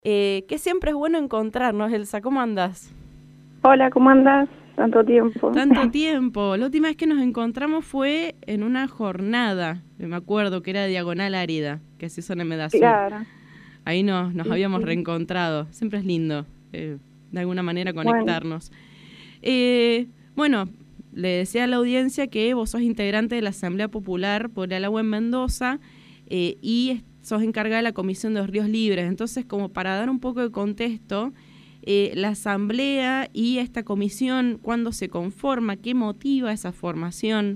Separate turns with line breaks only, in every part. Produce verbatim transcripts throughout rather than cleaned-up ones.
Eh, que siempre es bueno encontrarnos, Elsa. ¿Cómo andás?
Hola, ¿cómo andás? Tanto tiempo.
Tanto tiempo. La última vez que nos encontramos fue en una jornada, me acuerdo que era Diagonal Árida, que se hizo en Medasur.
Claro.
Ahí nos, nos
Sí,
habíamos
sí.
reencontrado. Siempre es lindo, eh, de alguna manera,
Bueno,
conectarnos. Eh, bueno, le decía a la audiencia que vos sos integrante de la Asamblea Popular por el Agua en Mendoza eh, y sos encargada de la Comisión de los Ríos Libres. Entonces, como para dar un poco de contexto, eh, la Asamblea y esta comisión, ¿cuándo se conforma? ¿Qué motiva esa formación?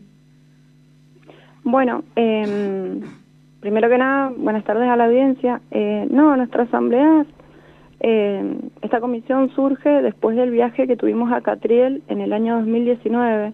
bueno eh, primero que nada, buenas tardes a la audiencia. Eh, no, nuestra asamblea, eh, esta comisión surge después del viaje que tuvimos a Catriel en el año dos mil diecinueve,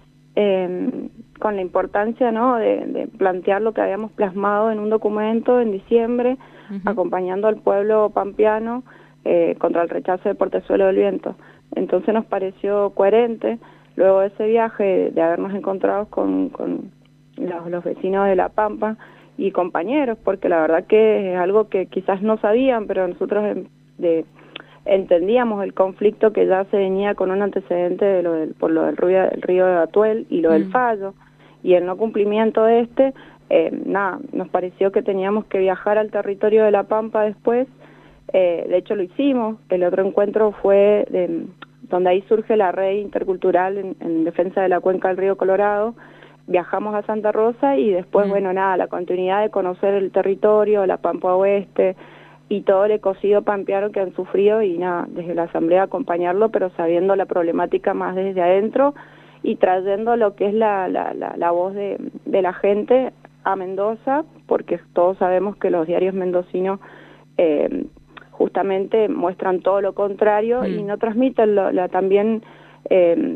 eh, con la importancia, ¿no?, de, de plantear lo que habíamos plasmado en un documento en diciembre, uh-huh. acompañando al pueblo pampeano eh, contra el rechazo de Portezuelo del Viento. Entonces nos pareció coherente, luego de ese viaje, de habernos encontrado con, con los, los vecinos de La Pampa y compañeros, porque la verdad que es algo que quizás no sabían, pero nosotros de, entendíamos el conflicto que ya se venía con un antecedente de lo del, por lo del río, el río de Atuel y lo mm. del fallo, y el no cumplimiento de este, eh, nada, nos pareció que teníamos que viajar al territorio de La Pampa después. Eh, de hecho lo hicimos. El otro encuentro fue de, donde ahí surge la red intercultural en, en defensa de la cuenca del río Colorado. Viajamos a Santa Rosa y después, mm. bueno, nada, la continuidad de conocer el territorio, La Pampa Oeste y todo el ecocidio pampeano que han sufrido, y nada, desde la asamblea acompañarlo, pero sabiendo la problemática más desde adentro y trayendo lo que es la, la, la, la voz de, de la gente a Mendoza, porque todos sabemos que los diarios mendocinos eh, justamente muestran todo lo contrario mm. y no transmiten lo, la, también eh,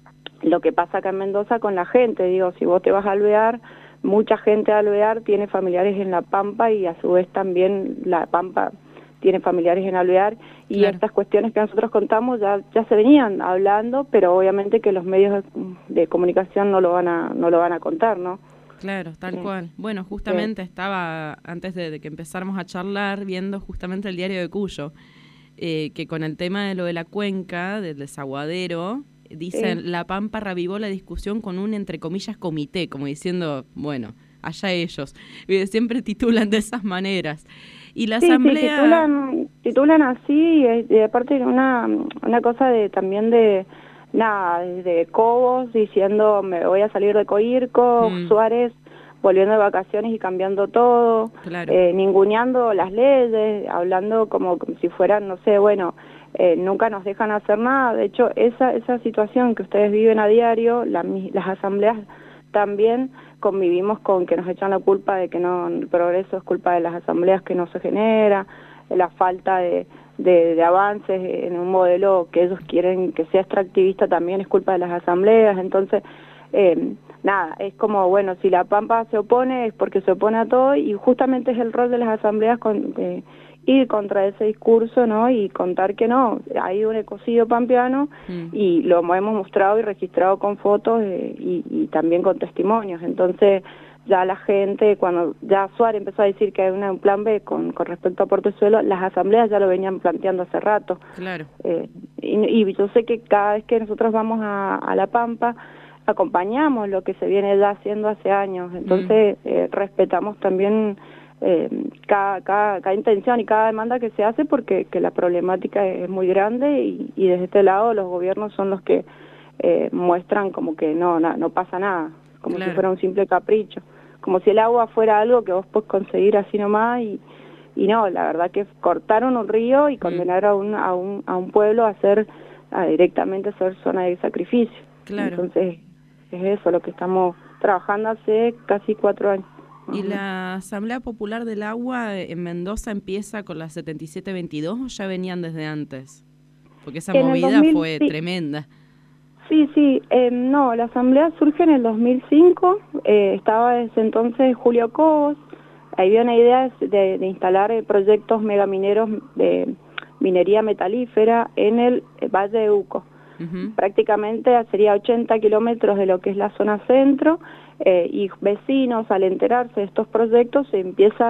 lo que pasa acá en Mendoza con la gente. Digo, si vos te vas a Alvear, mucha gente de Alvear tiene familiares en La Pampa y a su vez también La Pampa tiene familiares en Alvear, y claro. estas cuestiones que nosotros contamos ya ya se venían hablando, pero obviamente que los medios de, de comunicación no lo van a no lo van a contar, ¿no?
Claro, tal sí. cual. Bueno, justamente sí. estaba, antes de, de que empezáramos a charlar, viendo justamente el diario de Cuyo, eh, que con el tema de lo de la cuenca, del desaguadero, dicen, sí. La Pampa revivó la discusión con un, entre comillas, comité, como diciendo, bueno, allá ellos. Siempre titulan de esas maneras. Y la
sí,
asamblea...
Sí, titulan, titulan así, y aparte una, una cosa de también de, nada, de Cobos diciendo, me voy a salir de Coirco, mm. Suárez volviendo de vacaciones y cambiando todo,
claro.
eh, ninguneando las leyes, hablando como, como si fueran, no sé, bueno... Eh, nunca nos dejan hacer nada. De hecho, esa esa situación que ustedes viven a diario, la, las asambleas también convivimos con que nos echan la culpa de que no el progreso es culpa de las asambleas, que no se genera, la falta de, de, de avances en un modelo que ellos quieren que sea extractivista también es culpa de las asambleas. Entonces, eh, nada, es como, bueno, si La Pampa se opone es porque se opone a todo, y justamente es el rol de las asambleas con... Eh, ir contra ese discurso, ¿no? Y contar que no, hay un ecocidio pampeano mm. y lo hemos mostrado y registrado con fotos eh, y, y también con testimonios. Entonces ya la gente, cuando ya Suárez empezó a decir que hay una, un plan B con, con respecto a Portezuelo, las asambleas ya lo venían planteando hace rato.
Claro.
Eh, y, y yo sé que cada vez que nosotros vamos a, a La Pampa, acompañamos lo que se viene ya haciendo hace años. Entonces mm. eh, respetamos también Eh, cada, cada, cada intención y cada demanda que se hace, porque que la problemática es muy grande, y, y desde este lado los gobiernos son los que eh, muestran como que no, no no pasa nada, como claro. si fuera un simple capricho, como si el agua fuera algo que vos podés conseguir así nomás, y, y no, la verdad que cortaron un río y condenaron mm. a, un, a, un, a un pueblo a hacer a directamente a ser zona de sacrificio.
Claro.
Entonces es eso lo que estamos trabajando hace casi cuatro años.
¿Y la Asamblea Popular del Agua en Mendoza empieza con la setenta y siete veintidós o ya venían desde antes? Porque esa
en
movida
dos mil,
fue
sí.
tremenda.
Sí, sí, eh, no, la Asamblea surge en el dos mil cinco, eh, estaba desde entonces Julio Cobos, había una idea de, de instalar eh, proyectos megamineros de minería metalífera en el Valle de Uco. Uh-huh. Prácticamente sería ochenta kilómetros de lo que es la zona centro, eh, y vecinos, al enterarse de estos proyectos, se empiezan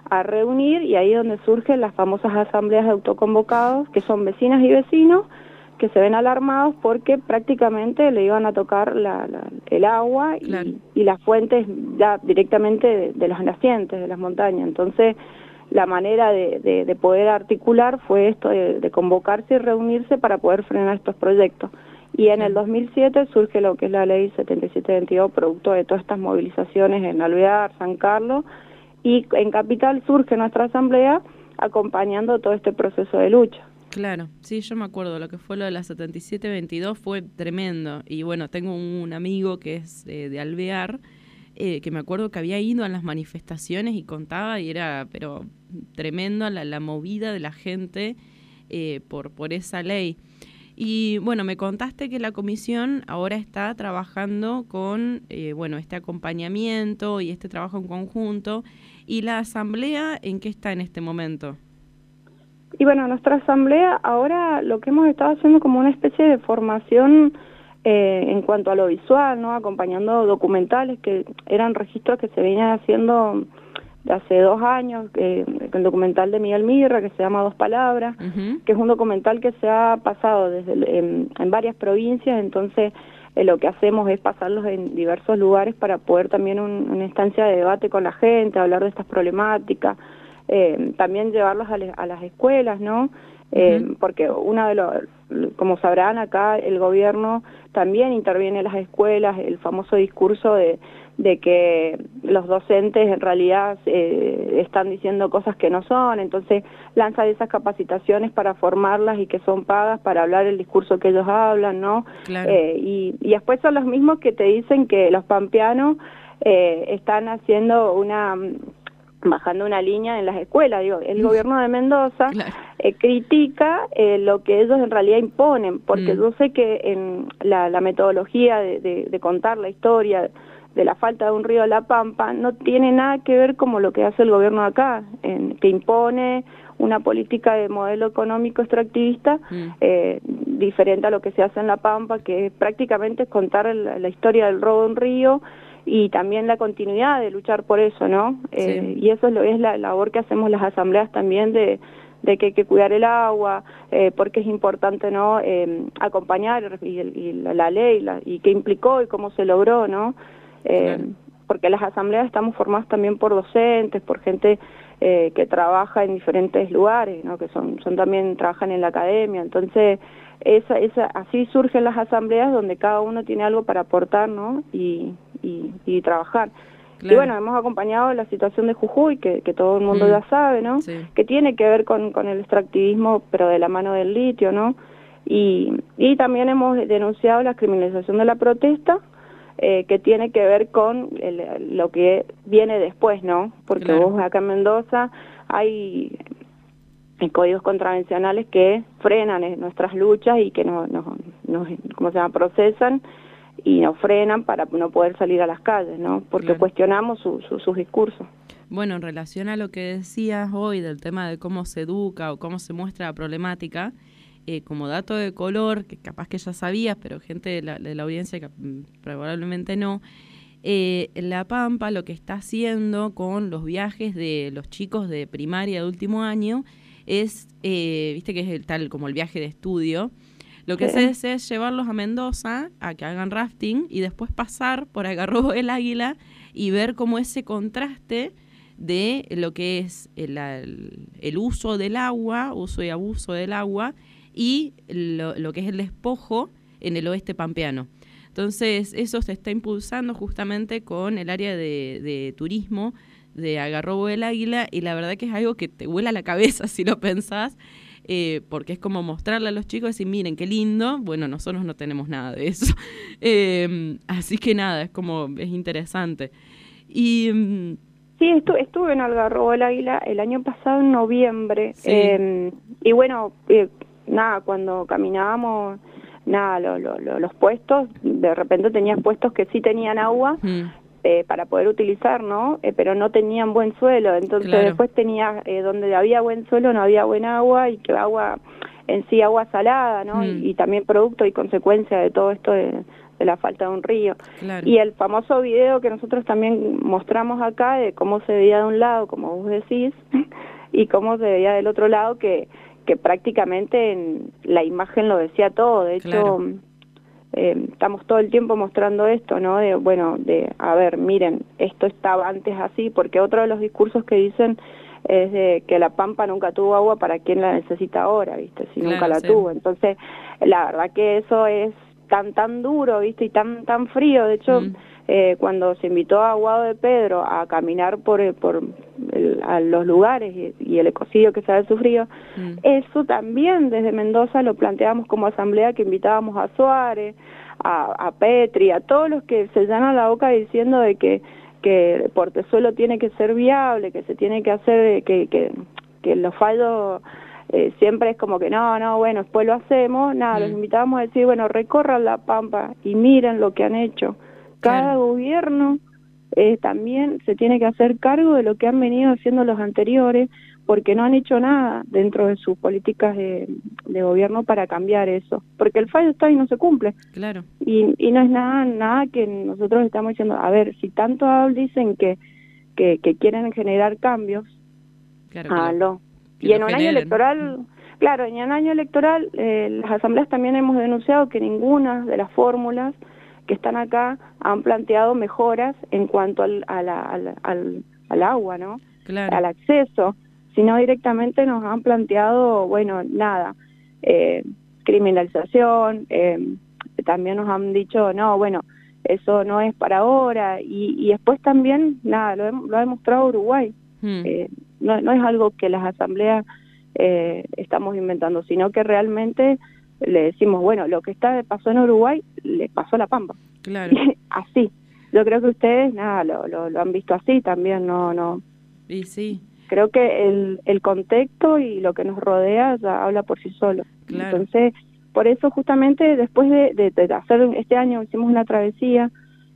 a reunir, y ahí es donde surgen las famosas asambleas de autoconvocados, que son vecinas y vecinos que se ven alarmados porque prácticamente le iban a tocar la, la, el agua y,
claro.
y las fuentes ya directamente de, de los nacientes, de las montañas. Entonces, la manera de, de, de poder articular fue esto, de, de convocarse y reunirse para poder frenar estos proyectos. Y en el dos mil siete surge lo que es la ley setenta y siete veintidós, producto de todas estas movilizaciones en Alvear, San Carlos, y en Capital surge nuestra asamblea acompañando todo este proceso de lucha.
Claro, sí, yo me acuerdo, lo que fue lo de la setenta y siete veintidós fue tremendo. Y bueno, tengo un amigo que es eh, de Alvear, eh, que me acuerdo que había ido a las manifestaciones y contaba, y era pero tremendo la, la movida de la gente eh, por, por esa ley. Y bueno, me contaste que la comisión ahora está trabajando con eh, bueno, este acompañamiento y este trabajo en conjunto. ¿Y la asamblea en qué está en este momento?
Y bueno, nuestra asamblea ahora lo que hemos estado haciendo como una especie de formación eh, en cuanto a lo visual, ¿no? Acompañando documentales que eran registros que se venían haciendo de hace dos años, eh, el documental de Miguel Mirra que se llama Dos Palabras, uh-huh. que es un documental que se ha pasado desde en, en varias provincias, entonces eh, lo que hacemos es pasarlos en diversos lugares para poder también un, una instancia de debate con la gente, hablar de estas problemáticas, eh, también llevarlos a, le, a las escuelas, ¿no? Eh, uh-huh. Porque una de los, como sabrán acá, el gobierno también interviene en las escuelas, el famoso discurso de de que los docentes en realidad eh, están diciendo cosas que no son, entonces lanza esas capacitaciones para formarlas y que son pagas para hablar el discurso que ellos hablan, ¿no?
Claro.
Eh, y, y después son los mismos que te dicen que los pampeanos eh, están haciendo una... bajando una línea en las escuelas. Digo, el gobierno de Mendoza
claro.
eh, critica eh, lo que ellos en realidad imponen, porque mm. yo sé que en la, la metodología de, de, de contar la historia de la falta de un río de la Pampa no tiene nada que ver como lo que hace el gobierno de acá, en, que impone una política de modelo económico extractivista mm. eh, diferente a lo que se hace en la Pampa, que prácticamente es contar la, la historia del robo de un río y también la continuidad de luchar por eso, ¿no? Sí. Eh, y eso es, lo, es la labor que hacemos las asambleas también de, de que hay que cuidar el agua, eh, porque es importante, ¿no? Eh, acompañar y, y la, la ley la, y qué implicó y cómo se logró, ¿no? Eh, claro. Porque las asambleas estamos formadas también por docentes, por gente eh, que trabaja en diferentes lugares, ¿no? Que son, son también trabajan en la academia, entonces esa, esa, así surgen las asambleas donde cada uno tiene algo para aportar, ¿no? Y, y, y trabajar. Claro. Y bueno, hemos acompañado la situación de Jujuy, que, que todo el mundo mm. ya sabe, ¿no? Sí. Que tiene que ver con, con el extractivismo, pero de la mano del litio, ¿no? Y, y también hemos denunciado la criminalización de la protesta, eh, que tiene que ver con el, lo que viene después, ¿no? Porque claro. vos acá en Mendoza hay... en códigos contravencionales que frenan nuestras luchas y que nos, nos, nos ¿cómo se llama? procesan y nos frenan para no poder salir a las calles, ¿no? Porque claro. cuestionamos su, su, sus discursos.
Bueno, en relación a lo que decías hoy del tema de cómo se educa o cómo se muestra la problemática, eh, como dato de color, que capaz que ya sabías, pero gente de la, de la audiencia que probablemente no, Eh, La Pampa lo que está haciendo con los viajes de los chicos de primaria de último año es, eh, viste que es el, tal como el viaje de estudio, lo que sí. se hace es llevarlos a Mendoza a que hagan rafting y después pasar por Algarrobo del Águila y ver cómo ese contraste de lo que es el, el, el uso del agua, uso y abuso del agua, y lo, lo que es el despojo en el oeste pampeano. Entonces, eso se está impulsando justamente con el área de, de turismo de Algarrobo del Águila, y la verdad que es algo que te vuela la cabeza si lo pensás, eh, porque es como mostrarle a los chicos y decir, miren, qué lindo. Bueno, nosotros no tenemos nada de eso. Eh, así que nada, es como, es interesante. Y... Um,
sí, estuve, estuve en Algarrobo del Águila el año pasado en noviembre. Sí. Eh, y bueno, eh, nada, cuando caminábamos... nada, lo, lo, lo, los puestos, de repente tenías puestos que sí tenían agua mm. eh, para poder utilizar, ¿no? Eh, pero no tenían buen suelo, entonces claro. después tenías eh, donde había buen suelo no había buen agua, y que agua en sí agua salada, ¿no? Mm. Y, y también producto y consecuencia de todo esto de, de la falta de un río.
Claro.
Y el famoso video que nosotros también mostramos acá de cómo se veía de un lado, como vos decís, y cómo se veía del otro lado, que, que prácticamente en la imagen lo decía todo. De hecho,
claro.
eh, estamos todo el tiempo mostrando esto, ¿no? De, bueno, de, a ver, miren, esto estaba antes así, porque otro de los discursos que dicen es de que la Pampa nunca tuvo agua, ¿para quién la necesita ahora, viste? Si
claro,
nunca la
sí.
tuvo. Entonces, la verdad que eso es tan tan duro, viste, y tan tan frío. De hecho, mm. eh, cuando se invitó a Guado de Pedro a caminar por por el, a los lugares y, y el ecocidio que se había sufrido, mm. eso también desde Mendoza lo planteamos como asamblea, que invitábamos a Suárez, a, a Petri, a todos los que se llenan la boca diciendo de que que Portezuelo tiene que ser viable, que se tiene que hacer, que, que, que los fallos eh, siempre es como que no, no, bueno, después lo hacemos. Nada, mm. los invitamos a decir, bueno, recorran la Pampa y miren lo que han hecho. Cada claro. gobierno eh, también se tiene que hacer cargo de lo que han venido haciendo los anteriores, porque no han hecho nada dentro de sus políticas de, de gobierno para cambiar eso, porque el fallo está y no se cumple.
Claro.
Y, y no es nada nada que nosotros estamos diciendo, a ver, si tanto dicen que, que, que quieren generar cambios,
claro,
háganlo. Y en un año electoral, claro, en un año electoral, eh, las asambleas también hemos denunciado que ninguna de las fórmulas que están acá han planteado mejoras en cuanto al, a la, al, al, al agua, ¿no?
Claro.
Al acceso, sino directamente nos han planteado, bueno, nada, eh, criminalización, eh, también nos han dicho, no, bueno, eso no es para ahora, y, y después también, nada, lo, he, lo ha demostrado Uruguay, hmm. eh, no, no es algo que las asambleas eh, estamos inventando, sino que realmente le decimos, bueno, lo que está pasó en Uruguay, le pasó a La Pampa.
Claro.
Así, yo creo que ustedes, nada, lo, lo, lo han visto así también, no, no.
Y sí.
Creo que el, el contexto y lo que nos rodea ya habla por sí solo.
Claro.
Entonces, por eso justamente después de, de, de hacer este año hicimos una travesía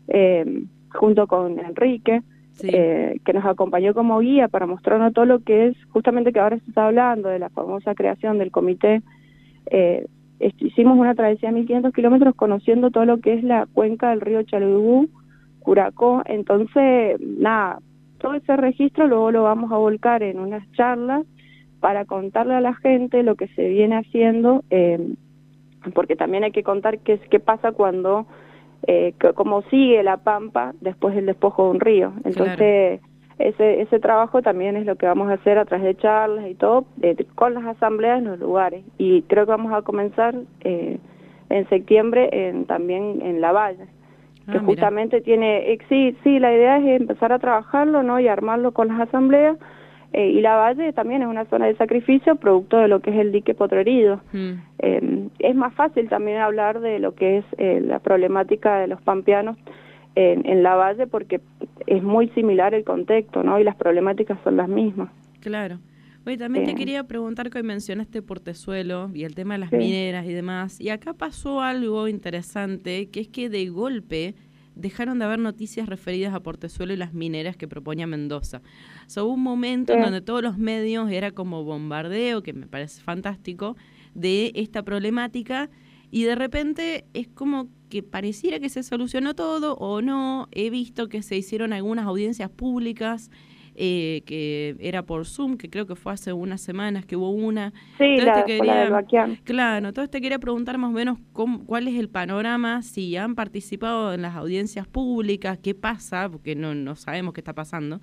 eh, junto con Enrique, sí. eh, que nos acompañó como guía para mostrarnos todo lo que es, justamente que ahora se está hablando de la famosa creación del comité. Eh, hicimos una travesía de mil quinientos kilómetros conociendo todo lo que es la cuenca del río Chaludú, Curacó. Entonces, nada, todo ese registro luego lo vamos a volcar en unas charlas para contarle a la gente lo que se viene haciendo, eh, porque también hay que contar qué, qué pasa cuando, eh, que, cómo sigue la Pampa después del despojo de un río. Entonces, claro. ese ese trabajo también es lo que vamos a hacer a través de charlas y todo, eh, con las asambleas en los lugares. Y creo que vamos a comenzar eh, en septiembre en, también en La Valle. Que ah, justamente mira. tiene, eh, sí, sí, la idea es empezar a trabajarlo, ¿no? Y armarlo con las asambleas, eh, y La Valle también es una zona de sacrificio producto de lo que es el dique Potrerido. Mm. Eh, es más fácil también hablar de lo que es eh, la problemática de los pampeanos en, en La Valle, porque es muy similar el contexto, ¿no? Y las problemáticas son las mismas.
Claro. Oye, también eh, te quería preguntar, que hoy mencionaste Portezuelo y el tema de las
sí.
mineras y demás, y acá pasó algo interesante, que es que de golpe dejaron de haber noticias referidas a Portezuelo y las mineras que proponía Mendoza. O sea, hubo un momento sí. en donde todos los medios era como bombardeo, que me parece fantástico, de esta problemática, y de repente es como que pareciera que se solucionó todo o no. He visto que se hicieron algunas audiencias públicas, Eh, que era por Zoom, que creo que fue hace unas semanas que hubo una.
Sí,
entonces
la,
te quería,
la del Baquián.
Claro, entonces te quería preguntar más o menos cómo, cuál es el panorama, si han participado en las audiencias públicas, qué pasa, porque no, no sabemos qué está pasando.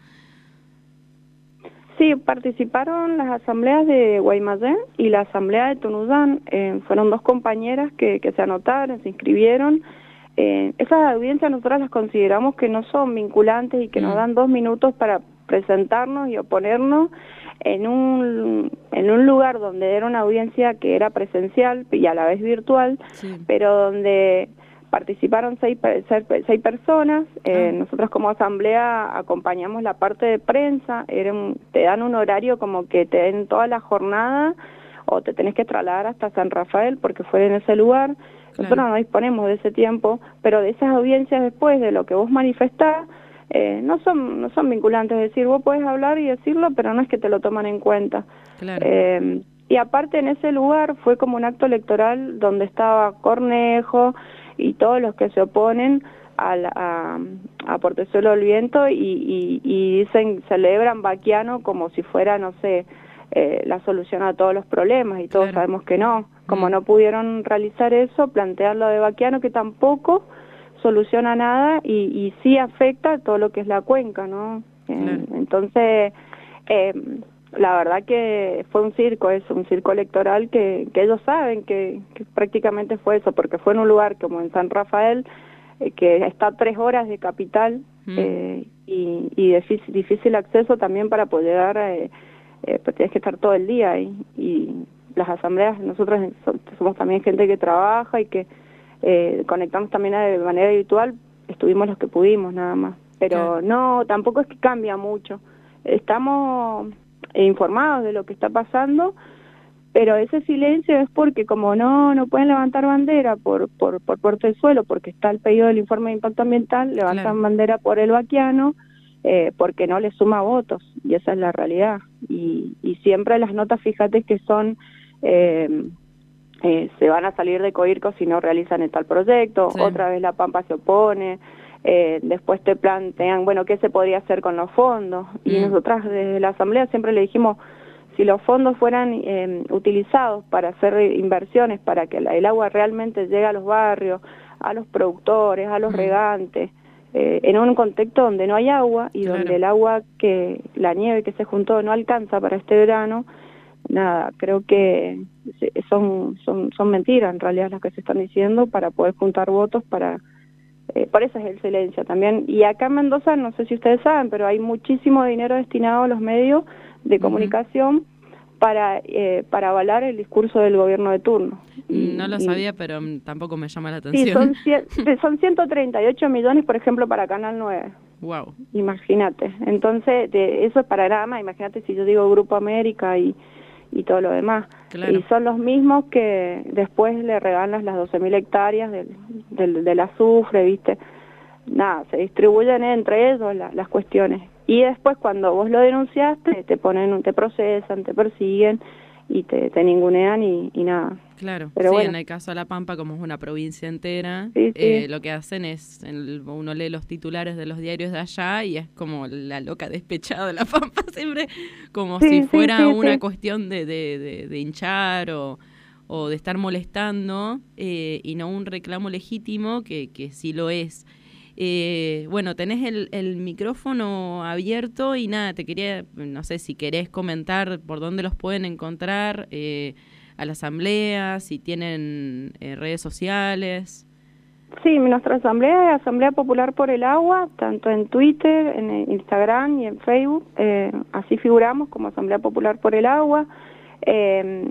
Sí, participaron las asambleas de Guaymallén y la asamblea de Tunuyán. Eh, fueron dos compañeras que, que se anotaron, se inscribieron. Eh, esas audiencias nosotros las consideramos que no son vinculantes y que mm. nos dan dos minutos para presentarnos y oponernos en un en un lugar donde era una audiencia que era presencial y a la vez virtual, sí. pero donde participaron seis, seis personas. Eh, ah. Nosotros como asamblea acompañamos la parte de prensa. Era un, te dan un horario como que te den toda la jornada o te tenés que trasladar hasta San Rafael porque fue en ese lugar. Claro. Nosotros no disponemos de ese tiempo, pero de esas audiencias después de lo que vos manifestás, Eh, no son no son vinculantes, es decir, vos podés hablar y decirlo, pero no es que te lo toman en cuenta.
Claro.
Eh, y aparte en ese lugar fue como un acto electoral donde estaba Cornejo, y todos los que se oponen a, la, a, a Portezuelo del Viento y, y, y dicen, celebran Baquiano como si fuera, no sé, eh, la solución a todos los problemas, y todos claro. sabemos que no. Como mm. no pudieron realizar eso, plantearlo de Baquiano, que tampoco soluciona nada y, y sí afecta a todo lo que es la cuenca, ¿no? Claro. Eh, entonces, eh, la verdad que fue un circo, es un circo electoral que, que ellos saben que, que prácticamente fue eso, porque fue en un lugar como en San Rafael, eh, que está a tres horas de capital, mm. eh, y, y difícil, difícil acceso también para poder llegar, eh, eh, pues tienes que estar todo el día ahí, y las asambleas, nosotros somos también gente que trabaja y que eh, conectamos también de manera habitual, estuvimos los que pudimos nada más, pero sí. no, tampoco es que cambia mucho, estamos informados de lo que está pasando, pero ese silencio es porque como no no pueden levantar bandera por por por Portezuelo, porque está el pedido del informe de impacto ambiental, levantan claro. bandera por el Baquiano, eh, porque no le suma votos, y esa es la realidad, y, y siempre las notas, fíjate que son eh, eh, se van a salir de Coirco si no realizan el tal proyecto, sí. otra vez la Pampa se opone, eh, después te plantean, bueno, ¿qué se podría hacer con los fondos? Mm. Y nosotras desde la Asamblea siempre le dijimos, si los fondos fueran eh, utilizados para hacer inversiones, para que la, el agua realmente llegue a los barrios, a los productores, a los mm. regantes, eh, en un contexto donde no hay agua y claro. donde el agua, que la nieve que se juntó no alcanza para este verano, nada, creo que son, son, son mentiras en realidad las que se están diciendo para poder juntar votos para... Eh, por eso es el silencio también. Y acá en Mendoza, no sé si ustedes saben, pero hay muchísimo dinero destinado a los medios de comunicación uh-huh. para eh, para avalar el discurso del gobierno de turno.
Y, no lo sabía, y, pero tampoco me llama la atención.
Sí, son, son ciento treinta y ocho millones, por ejemplo, para Canal nueve.
Wow.
Imagínate. Entonces, de, eso es para nada más. Imagínate si yo digo Grupo América y y todo lo demás. Claro. Y son los mismos que después le regalan las doce mil hectáreas del, del, del azufre, ¿viste? Nada, se distribuyen entre ellos la, las cuestiones. Y después cuando vos lo denunciaste, te ponen, te procesan, te persiguen y te, te ningunean y, y nada.
Claro, pero sí, bueno. En el caso de La Pampa, como es una provincia entera, sí, sí. Eh, lo que hacen es, el, uno lee los titulares de los diarios de allá y es como la loca despechada de La Pampa, siempre como sí, si fuera sí, sí, una sí. cuestión de, de, de, de hinchar o, o de estar molestando, eh, y no un reclamo legítimo que, que sí lo es. Eh, bueno, tenés el, el micrófono abierto y nada, te quería, no sé si querés comentar por dónde los pueden encontrar, eh, a la asamblea, si tienen eh, redes sociales.
Sí, nuestra asamblea es Asamblea Popular por el Agua, tanto en Twitter, en Instagram y en Facebook, eh, así figuramos como Asamblea Popular por el Agua. Eh,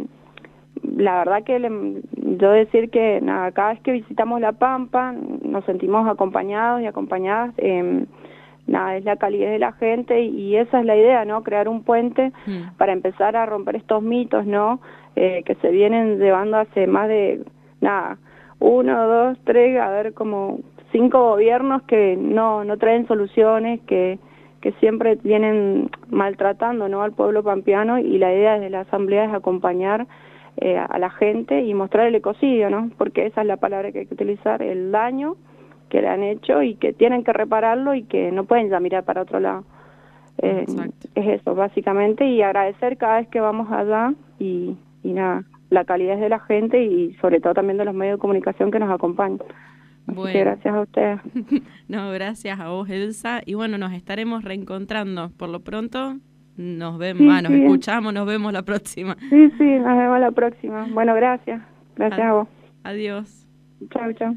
la verdad que le, yo decir que nada, cada vez que visitamos La Pampa nos sentimos acompañados y acompañadas, eh, nada, es la calidez de la gente y, y esa es la idea, ¿no? Crear un puente mm. para empezar a romper estos mitos, ¿no? Eh, que se vienen llevando hace más de, nada, uno, dos, tres, a ver, como cinco gobiernos que no no traen soluciones, que que siempre vienen maltratando, ¿no?, al pueblo pampeano, y la idea desde la asamblea es acompañar eh, a la gente y mostrar el ecocidio, ¿no? Porque esa es la palabra que hay que utilizar, el daño que le han hecho y que tienen que repararlo y que no pueden ya mirar para otro lado. Eh, es eso, básicamente, y agradecer cada vez que vamos allá y, y nada, la calidad de la gente y sobre todo también de los medios de comunicación que nos acompañan. Así bueno. que gracias a ustedes.
No, gracias a vos, Elsa, y bueno, nos estaremos reencontrando. Por lo pronto, nos vemos, sí, ah, nos sí. escuchamos, nos vemos la próxima.
Sí, sí, nos vemos la próxima. Bueno, gracias. Gracias a, a vos.
Adiós.
Chao, chao.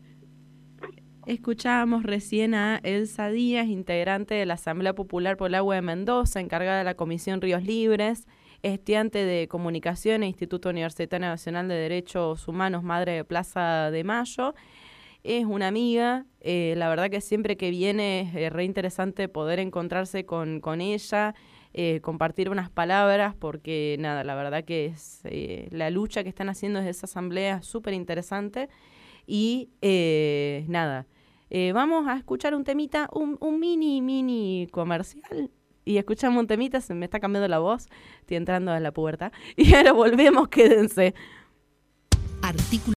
Escuchábamos recién a Elsa Díaz, integrante de la Asamblea Popular por el Agua de Mendoza, encargada de la Comisión Ríos Libres, estudiante de Comunicación e Instituto Universitario Nacional de Derechos Humanos, madre de Plaza de Mayo. Es una amiga, eh, la verdad que siempre que viene es eh, re interesante poder encontrarse con, con ella, eh, compartir unas palabras, porque nada, la verdad que es eh, la lucha que están haciendo desde esa asamblea es súper interesante. Y eh, nada, eh, vamos a escuchar un temita, un, un mini, mini comercial. Y escuchamos un temita, se me está cambiando la voz, estoy entrando a la pubertad. Y ahora volvemos, quédense. Artículo